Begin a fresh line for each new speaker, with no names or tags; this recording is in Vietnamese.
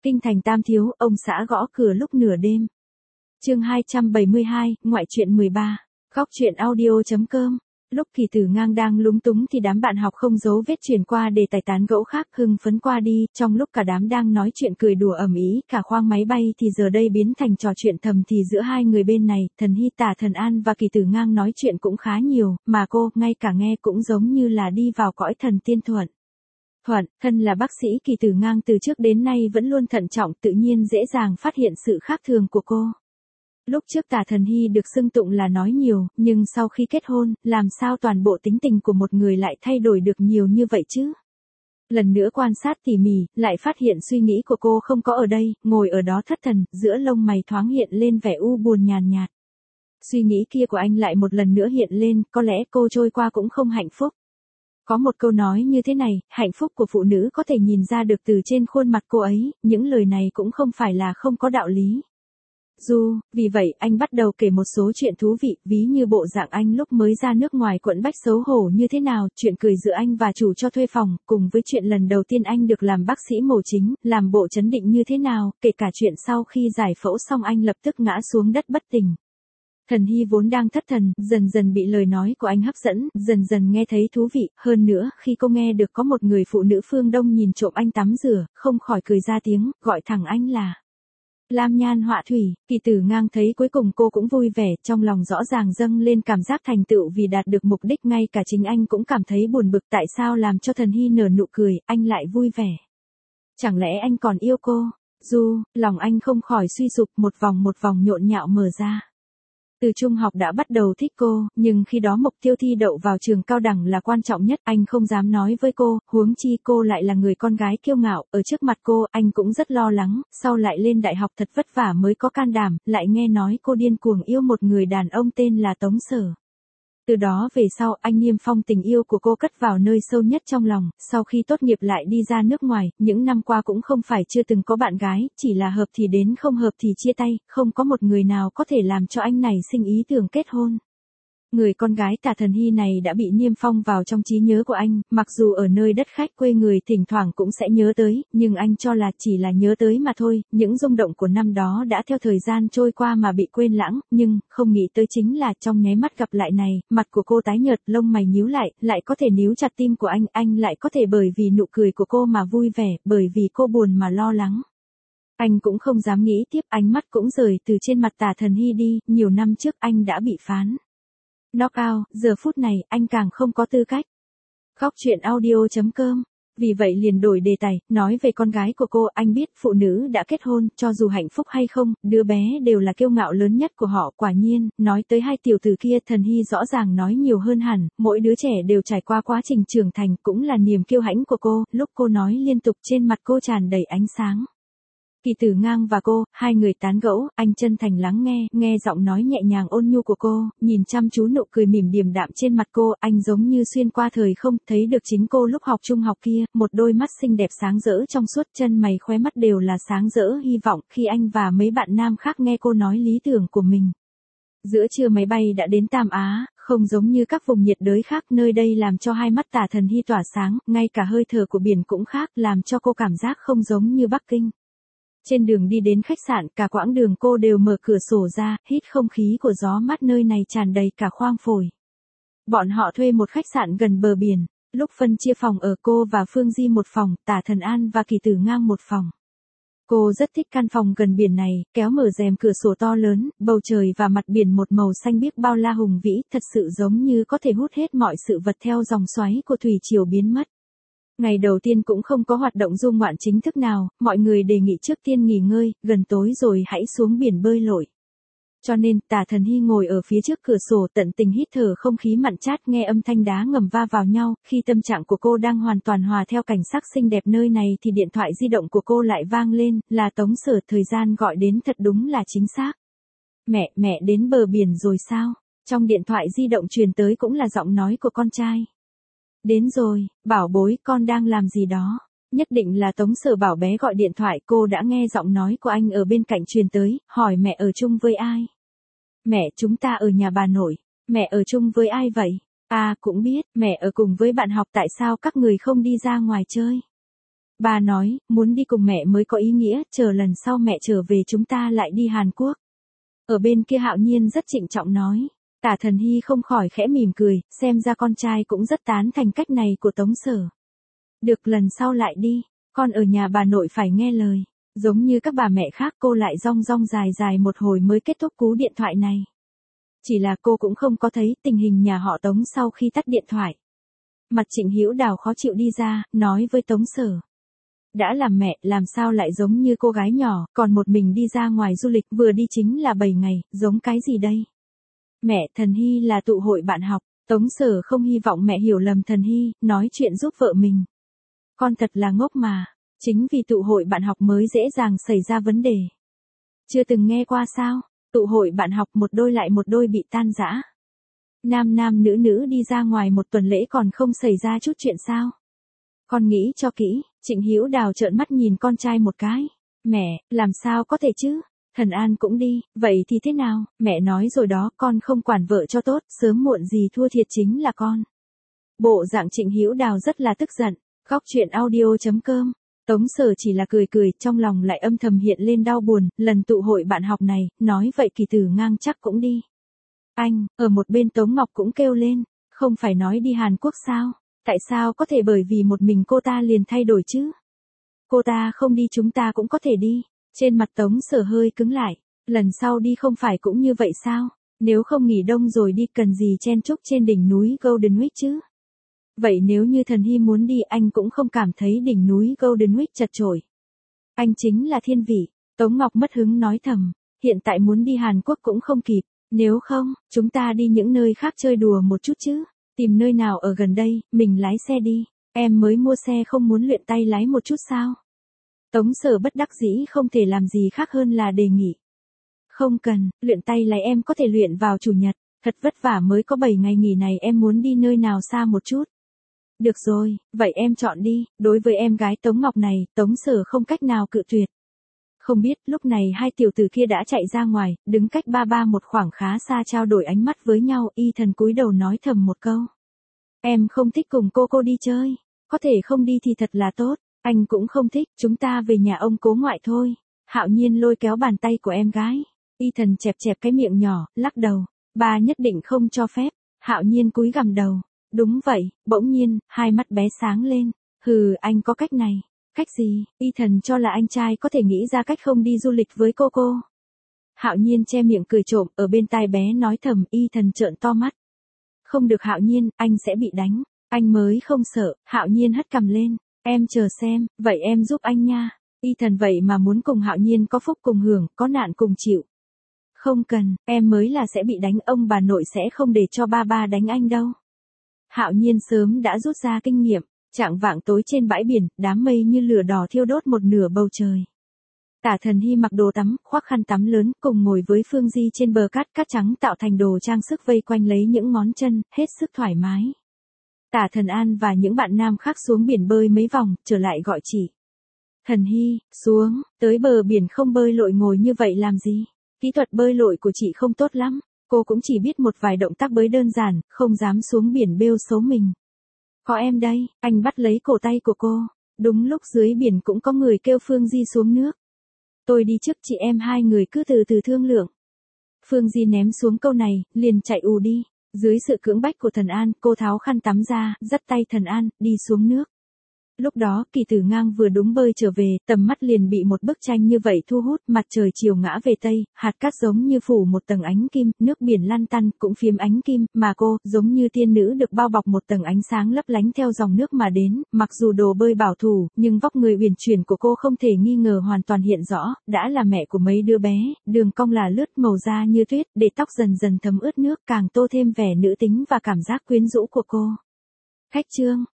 Kinh thành Tam Thiếu, ông xã gõ cửa lúc nửa đêm. Chương 272, ngoại truyện 13. Góc truyện audio.com. Lúc Kỳ Tử Ngang đang lúng túng thì đám bạn học không giấu vết chuyển qua đề tài tán gẫu khác hưng phấn qua đi, trong lúc cả đám đang nói chuyện cười đùa ầm ĩ, cả khoang máy bay thì giờ đây biến thành trò chuyện thầm thì giữa hai người bên này, Thần Hy Tả Thần An và Kỳ Tử Ngang nói chuyện cũng khá nhiều, mà cô, ngay cả nghe cũng giống như là đi vào cõi thần tiên thuận. Thân là bác sĩ, Kỳ Tử Ngang từ trước đến nay vẫn luôn thận trọng, tự nhiên dễ dàng phát hiện sự khác thường của cô. Lúc trước Tả Thần Hy được xưng tụng là nói nhiều, nhưng sau khi kết hôn, làm sao toàn bộ tính tình của một người lại thay đổi được nhiều như vậy chứ? Lần nữa quan sát tỉ mỉ, lại phát hiện suy nghĩ của cô không có ở đây, ngồi ở đó thất thần, giữa lông mày thoáng hiện lên vẻ u buồn nhàn nhạt. Suy nghĩ kia của anh lại một lần nữa hiện lên, có lẽ cô trôi qua cũng không hạnh phúc. Có một câu nói như thế này, hạnh phúc của phụ nữ có thể nhìn ra được từ trên khuôn mặt cô ấy, những lời này cũng không phải là không có đạo lý. Vì vậy anh bắt đầu kể một số chuyện thú vị, ví như bộ dạng anh lúc mới ra nước ngoài quẫn bách xấu hổ như thế nào, chuyện cười giữa anh và chủ cho thuê phòng, cùng với chuyện lần đầu tiên anh được làm bác sĩ mổ chính, làm bộ trấn định như thế nào, kể cả chuyện sau khi giải phẫu xong anh lập tức ngã xuống đất bất tỉnh. Thần Hy vốn đang thất thần, dần dần bị lời nói của anh hấp dẫn, dần dần nghe thấy thú vị, hơn nữa, khi cô nghe được có một người phụ nữ phương Đông nhìn trộm anh tắm rửa, không khỏi cười ra tiếng, gọi thẳng anh là Lam Nhan Họa Thủy. Kỳ Tử Ngang thấy cuối cùng cô cũng vui vẻ, trong lòng rõ ràng dâng lên cảm giác thành tựu vì đạt được mục đích, ngay cả chính anh cũng cảm thấy buồn bực tại sao làm cho Thần Hy nở nụ cười, anh lại vui vẻ. Chẳng lẽ anh còn yêu cô? Lòng anh không khỏi suy sụp, một vòng nhộn nhạo mở ra. Từ trung học đã bắt đầu thích cô, nhưng khi đó mục tiêu thi đậu vào trường cao đẳng là quan trọng nhất, anh không dám nói với cô, huống chi cô lại là người con gái kiêu ngạo, ở trước mặt cô, anh cũng rất lo lắng, sau lại lên đại học thật vất vả mới có can đảm, lại nghe nói cô điên cuồng yêu một người đàn ông tên là Tống Sở. Từ đó về sau, anh niêm phong tình yêu của cô cất vào nơi sâu nhất trong lòng, sau khi tốt nghiệp lại đi ra nước ngoài, những năm qua cũng không phải chưa từng có bạn gái, chỉ là hợp thì đến không hợp thì chia tay, không có một người nào có thể làm cho anh này sinh ý tưởng kết hôn. Người con gái Tả Thần Hy này đã bị niêm phong vào trong trí nhớ của anh, mặc dù ở nơi đất khách quê người thỉnh thoảng cũng sẽ nhớ tới, nhưng anh cho là chỉ là nhớ tới mà thôi, những rung động của năm đó đã theo thời gian trôi qua mà bị quên lãng, nhưng, không nghĩ tới chính là trong nháy mắt gặp lại này, mặt của cô tái nhợt, lông mày nhíu lại có thể níu chặt tim của anh lại có thể bởi vì nụ cười của cô mà vui vẻ, bởi vì cô buồn mà lo lắng. Anh cũng không dám nghĩ tiếp, ánh mắt cũng rời từ trên mặt Tả Thần Hy đi, nhiều năm trước anh đã bị phán knockout, giờ phút này, anh càng không có tư cách. Góc truyện audio.com. Vì vậy liền đổi đề tài, nói về con gái của cô, anh biết phụ nữ đã kết hôn, cho dù hạnh phúc hay không, đứa bé đều là kiêu ngạo lớn nhất của họ, quả nhiên, nói tới hai tiểu tử kia, Thần Hy rõ ràng nói nhiều hơn hẳn, mỗi đứa trẻ đều trải qua quá trình trưởng thành, cũng là niềm kiêu hãnh của cô, lúc cô nói liên tục trên mặt cô tràn đầy ánh sáng. Kỳ Tử Ngang và cô, hai người tán gẫu, anh chân thành lắng nghe giọng nói nhẹ nhàng ôn nhu của cô, nhìn chăm chú nụ cười mỉm điềm đạm trên mặt cô, anh giống như xuyên qua thời không, thấy được chính cô lúc học trung học kia, một đôi mắt xinh đẹp sáng rỡ trong suốt, chân mày khóe mắt đều là sáng rỡ hy vọng, khi anh và mấy bạn nam khác nghe cô nói lý tưởng của mình. Giữa trưa máy bay đã đến Tam Á, không giống như các vùng nhiệt đới khác, nơi đây làm cho hai mắt Tả Thần Hy tỏa sáng, ngay cả hơi thở của biển cũng khác, làm cho cô cảm giác không giống như Bắc Kinh. Trên đường đi đến khách sạn, cả quãng đường cô đều mở cửa sổ ra, hít không khí của gió mát nơi này tràn đầy cả khoang phổi. Bọn họ thuê một khách sạn gần bờ biển, lúc phân chia phòng ở, cô và Phương Di một phòng, Tả Thần An và Kỳ Tử Ngang một phòng. Cô rất thích căn phòng gần biển này, kéo mở rèm cửa sổ to lớn, bầu trời và mặt biển một màu xanh biếc bao la hùng vĩ, thật sự giống như có thể hút hết mọi sự vật theo dòng xoáy của thủy triều biến mất. Ngày đầu tiên cũng không có hoạt động du ngoạn chính thức nào, mọi người đề nghị trước tiên nghỉ ngơi, gần tối rồi hãy xuống biển bơi lội. Cho nên, Tả Thần Hy ngồi ở phía trước cửa sổ tận tình hít thở không khí mặn chát, nghe âm thanh đá ngầm va vào nhau, khi tâm trạng của cô đang hoàn toàn hòa theo cảnh sắc xinh đẹp nơi này thì điện thoại di động của cô lại vang lên, là Tống Sở, thời gian gọi đến thật đúng là chính xác. Mẹ đến bờ biển rồi sao? Trong điện thoại di động truyền tới cũng là giọng nói của con trai. Đến rồi, bảo bối, con đang làm gì đó? Nhất định là Tống Sở bảo bé gọi điện thoại, cô đã nghe giọng nói của anh ở bên cạnh truyền tới, hỏi mẹ ở chung với ai? Mẹ, chúng ta ở nhà bà nội. Mẹ ở chung với ai vậy? À, cũng biết, mẹ ở cùng với bạn học, tại sao các người không đi ra ngoài chơi? Ba nói, muốn đi cùng mẹ mới có ý nghĩa, chờ lần sau mẹ trở về chúng ta lại đi Hàn Quốc. Ở bên kia Hạo Nhiên rất trịnh trọng nói. Tả Thần Hy không khỏi khẽ mỉm cười, xem ra con trai cũng rất tán thành cách này của Tống Sở. Được, lần sau lại đi, con ở nhà bà nội phải nghe lời. Giống như các bà mẹ khác, cô lại rong rong dài dài một hồi mới kết thúc cú điện thoại này. Chỉ là cô cũng không có thấy tình hình nhà họ Tống sau khi tắt điện thoại. Mặt Trịnh Hữu Đào khó chịu đi ra, nói với Tống Sở. Đã làm mẹ, làm sao lại giống như cô gái nhỏ, còn một mình đi ra ngoài du lịch, vừa đi chính là 7 ngày, giống cái gì đây? Mẹ, Thần Hy là tụ hội bạn học. Tống Sở không hy vọng mẹ hiểu lầm Thần Hy, nói chuyện giúp vợ mình. Con thật là ngốc mà, chính vì tụ hội bạn học mới dễ dàng xảy ra vấn đề. Chưa từng nghe qua sao? Tụ hội bạn học một đôi lại một đôi bị tan rã. Nam nam nữ nữ đi ra ngoài một tuần lễ còn không xảy ra chút chuyện sao? Con nghĩ cho kỹ. Trịnh Hữu Đào trợn mắt nhìn con trai một cái. Mẹ, làm sao có thể chứ? Thần An cũng đi, vậy thì thế nào? Mẹ nói rồi đó, con không quản vợ cho tốt, sớm muộn gì thua thiệt chính là con. Bộ dạng Trịnh Hữu Đào rất là tức giận. Góc truyện audio.com. Tống Sở chỉ là cười cười, trong lòng lại âm thầm hiện lên đau buồn, lần tụ hội bạn học này, nói vậy Kỳ Tử Ngang chắc cũng đi. Anh, ở một bên Tống Ngọc cũng kêu lên, không phải nói đi Hàn Quốc sao? Tại sao có thể bởi vì một mình cô ta liền thay đổi chứ? Cô ta không đi chúng ta cũng có thể đi. Trên mặt Tống Sở hơi cứng lại, lần sau đi không phải cũng như vậy sao? Nếu không nghỉ đông rồi đi cần gì chen chúc trên đỉnh núi Golden Week chứ? Vậy nếu như Thần Hy muốn đi anh cũng không cảm thấy đỉnh núi Golden Week chật chội. Anh chính là thiên vị. Tống Ngọc mất hứng nói thầm, hiện tại muốn đi Hàn Quốc cũng không kịp, nếu không, chúng ta đi những nơi khác chơi đùa một chút chứ. Tìm nơi nào ở gần đây, mình lái xe đi. Em mới mua xe không muốn luyện tay lái một chút sao? Tống Sở bất đắc dĩ không thể làm gì khác hơn là đề nghị. Không cần, luyện tay lái em có thể luyện vào chủ nhật. Thật vất vả mới có 7 ngày nghỉ này, em muốn đi nơi nào xa một chút. Được rồi, vậy em chọn đi. Đối với em gái Tống Ngọc này, Tống Sở không cách nào cự tuyệt. Không biết lúc này hai tiểu tử kia đã chạy ra ngoài, đứng cách ba một khoảng khá xa trao đổi ánh mắt với nhau. Y Thần cúi đầu nói thầm một câu. Em không thích cùng cô đi chơi. Có thể không đi thì thật là tốt. Anh cũng không thích, chúng ta về nhà ông cố ngoại thôi. Hạo Nhiên lôi kéo bàn tay của em gái. Y Thần chẹp chẹp cái miệng nhỏ, lắc đầu. Ba nhất định không cho phép. Hạo Nhiên cúi gằm đầu. Đúng vậy, bỗng nhiên, hai mắt bé sáng lên. Hừ, anh có cách này. Cách gì? Y Thần cho là anh trai có thể nghĩ ra cách không đi du lịch với cô. Hạo Nhiên che miệng cười trộm, ở bên tai bé nói thầm. Y Thần trợn to mắt. Không được Hạo Nhiên, anh sẽ bị đánh. Anh mới không sợ. Hạo Nhiên hất cằm lên. Em chờ xem, vậy em giúp anh nha. Y Thần vậy mà muốn cùng Hạo Nhiên có phúc cùng hưởng, có nạn cùng chịu. Không cần, em mới là sẽ bị đánh, ông bà nội sẽ không để cho ba đánh anh đâu. Hạo Nhiên sớm đã rút ra kinh nghiệm. Chạng vạng tối trên bãi biển, đám mây như lửa đỏ thiêu đốt một nửa bầu trời. Tả Thần Hy mặc đồ tắm, khoác khăn tắm lớn, cùng ngồi với Phương Di trên bờ cát trắng tạo thành đồ trang sức vây quanh lấy những ngón chân, hết sức thoải mái. Tả Thần An và những bạn nam khác xuống biển bơi mấy vòng, trở lại gọi chị. Thần Hy, xuống, tới bờ biển không bơi lội ngồi như vậy làm gì? Kỹ thuật bơi lội của chị không tốt lắm, cô cũng chỉ biết một vài động tác bơi đơn giản, không dám xuống biển bêu xấu mình. Có em đây, anh bắt lấy cổ tay của cô. Đúng lúc dưới biển cũng có người kêu Phương Di xuống nước. Tôi đi trước, chị em hai người cứ từ từ thương lượng. Phương Di ném xuống câu này, liền chạy ù đi. Dưới sự cưỡng bách của Thần An, cô tháo khăn tắm ra, dắt tay Thần An, đi xuống nước. Lúc đó Kỳ Tử Ngang vừa đúng bơi trở về, tầm mắt liền bị một bức tranh như vậy thu hút, mặt trời chiều ngã về tây, hạt cát giống như phủ một tầng ánh kim, nước biển lăn tăn cũng phiếm ánh kim, mà cô, giống như tiên nữ được bao bọc một tầng ánh sáng lấp lánh theo dòng nước mà đến, mặc dù đồ bơi bảo thủ, nhưng vóc người uyển chuyển của cô không thể nghi ngờ hoàn toàn hiện rõ, đã là mẹ của mấy đứa bé, đường cong là lướt màu da như tuyết, để tóc dần dần thấm ướt nước, càng tô thêm vẻ nữ tính và cảm giác quyến rũ của cô. Khách trương